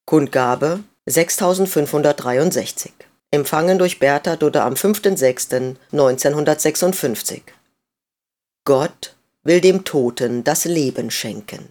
Kundgabe 6563. Empfangen durch Bertha Dudde am 5.6.1956. Gott will dem Toten das Leben schenken.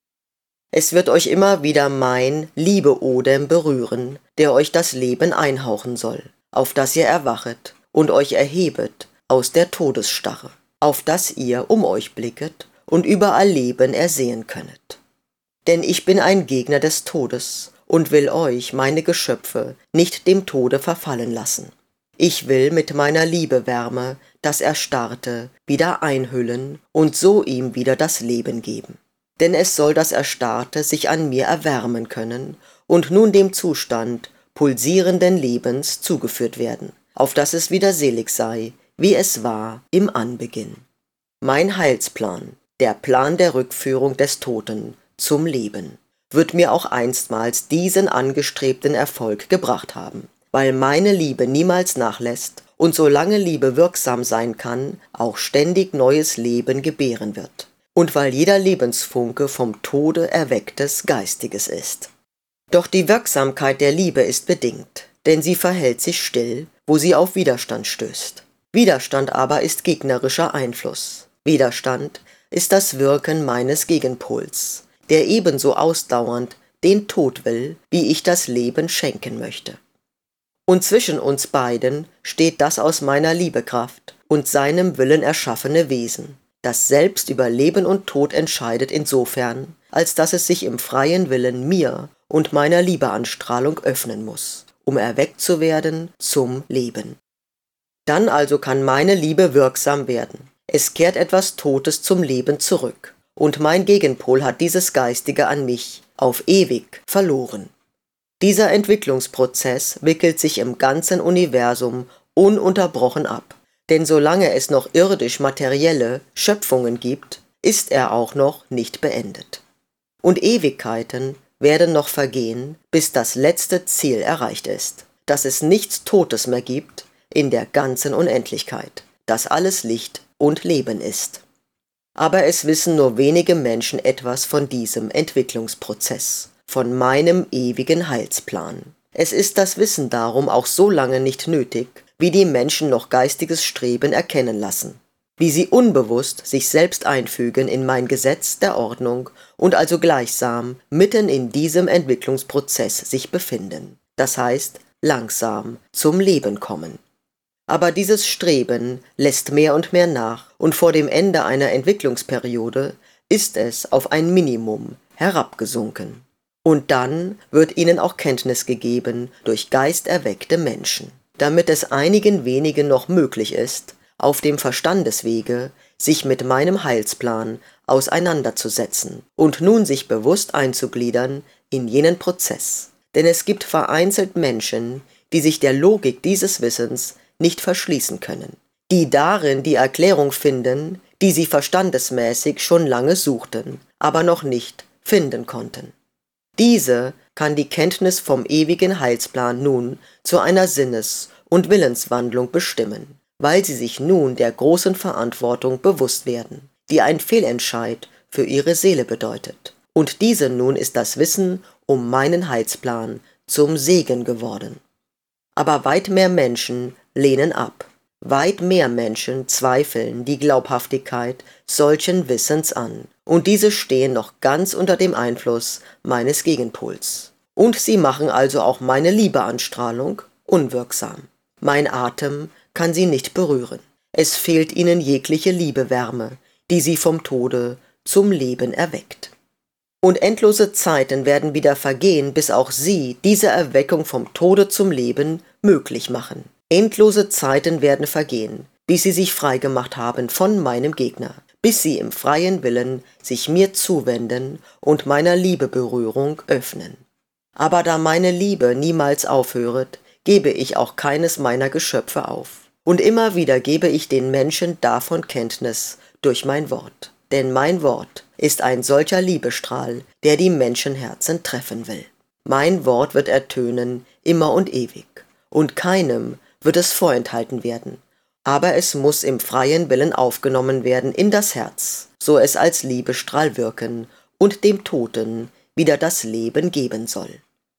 Es wird euch immer wieder mein Liebe-Odem berühren, der euch das Leben einhauchen soll, auf das ihr erwachet und euch erhebet aus der Todesstarre, auf das ihr um euch blicket und überall Leben ersehen könnet. Denn ich bin ein Gegner des Todes und will euch, meine Geschöpfe, nicht dem Tode verfallen lassen. Ich will mit meiner Liebewärme das Erstarrte wieder einhüllen und so ihm wieder das Leben geben. Denn es soll das Erstarrte sich an mir erwärmen können und nun dem Zustand pulsierenden Lebens zugeführt werden, auf dass es wieder selig sei, wie es war im Anbeginn. Mein Heilsplan, der Plan der Rückführung des Toten zum Leben, wird mir auch einstmals diesen angestrebten Erfolg gebracht haben, weil meine Liebe niemals nachlässt und solange Liebe wirksam sein kann, auch ständig neues Leben gebären wird. Und weil jeder Lebensfunke vom Tode erwecktes Geistiges ist. Doch die Wirksamkeit der Liebe ist bedingt, denn sie verhält sich still, wo sie auf Widerstand stößt. Widerstand aber ist gegnerischer Einfluss. Widerstand ist das Wirken meines Gegenpols, der ebenso ausdauernd den Tod will, wie ich das Leben schenken möchte. Und zwischen uns beiden steht das aus meiner Liebekraft und seinem Willen erschaffene Wesen, das selbst über Leben und Tod entscheidet insofern, als dass es sich im freien Willen mir und meiner Liebeanstrahlung öffnen muss, um erweckt zu werden zum Leben. Dann also kann meine Liebe wirksam werden. Es kehrt etwas Totes zum Leben zurück, und mein Gegenpol hat dieses Geistige an mich auf ewig verloren. Dieser Entwicklungsprozess wickelt sich im ganzen Universum ununterbrochen ab. Denn solange es noch irdisch-materielle Schöpfungen gibt, ist er auch noch nicht beendet. Und Ewigkeiten werden noch vergehen, bis das letzte Ziel erreicht ist, dass es nichts Totes mehr gibt in der ganzen Unendlichkeit, dass alles Licht und Leben ist. Aber es wissen nur wenige Menschen etwas von diesem Entwicklungsprozess, von meinem ewigen Heilsplan. Es ist das Wissen darum auch so lange nicht nötig, wie die Menschen noch geistiges Streben erkennen lassen, wie sie unbewusst sich selbst einfügen in mein Gesetz der Ordnung und also gleichsam mitten in diesem Entwicklungsprozess sich befinden, das heißt langsam zum Leben kommen. Aber dieses Streben lässt mehr und mehr nach und vor dem Ende einer Entwicklungsperiode ist es auf ein Minimum herabgesunken. Und dann wird ihnen auch Kenntnis gegeben durch geisterweckte Menschen, damit es einigen wenigen noch möglich ist, auf dem Verstandeswege sich mit meinem Heilsplan auseinanderzusetzen und nun sich bewusst einzugliedern in jenen Prozess. Denn es gibt vereinzelt Menschen, die sich der Logik dieses Wissens nicht verschließen können, die darin die Erklärung finden, die sie verstandesmäßig schon lange suchten, aber noch nicht finden konnten. Diese kann die Kenntnis vom ewigen Heilsplan nun zu einer Sinnes- und Willenswandlung bestimmen, weil sie sich nun der großen Verantwortung bewusst werden, die ein Fehlentscheid für ihre Seele bedeutet. Und diese nun ist das Wissen um meinen Heilsplan zum Segen geworden. Aber weit mehr Menschen lehnen ab. Weit mehr Menschen zweifeln die Glaubhaftigkeit solchen Wissens an, und diese stehen noch ganz unter dem Einfluss meines Gegenpols. Und sie machen also auch meine Liebeanstrahlung unwirksam. Mein Atem kann sie nicht berühren. Es fehlt ihnen jegliche Liebewärme, die sie vom Tode zum Leben erweckt. Und endlose Zeiten werden wieder vergehen, bis auch sie diese Erweckung vom Tode zum Leben möglich machen. Endlose Zeiten werden vergehen, bis sie sich freigemacht haben von meinem Gegner, bis sie im freien Willen sich mir zuwenden und meiner Liebeberührung öffnen. Aber da meine Liebe niemals aufhöret, gebe ich auch keines meiner Geschöpfe auf. Und immer wieder gebe ich den Menschen davon Kenntnis durch mein Wort. Denn mein Wort ist ein solcher Liebestrahl, der die Menschenherzen treffen will. Mein Wort wird ertönen immer und ewig, und keinem wird es vorenthalten werden. Aber es muss im freien Willen aufgenommen werden in das Herz, so es als Liebestrahl wirken und dem Toten wieder das Leben geben soll.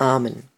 Amen.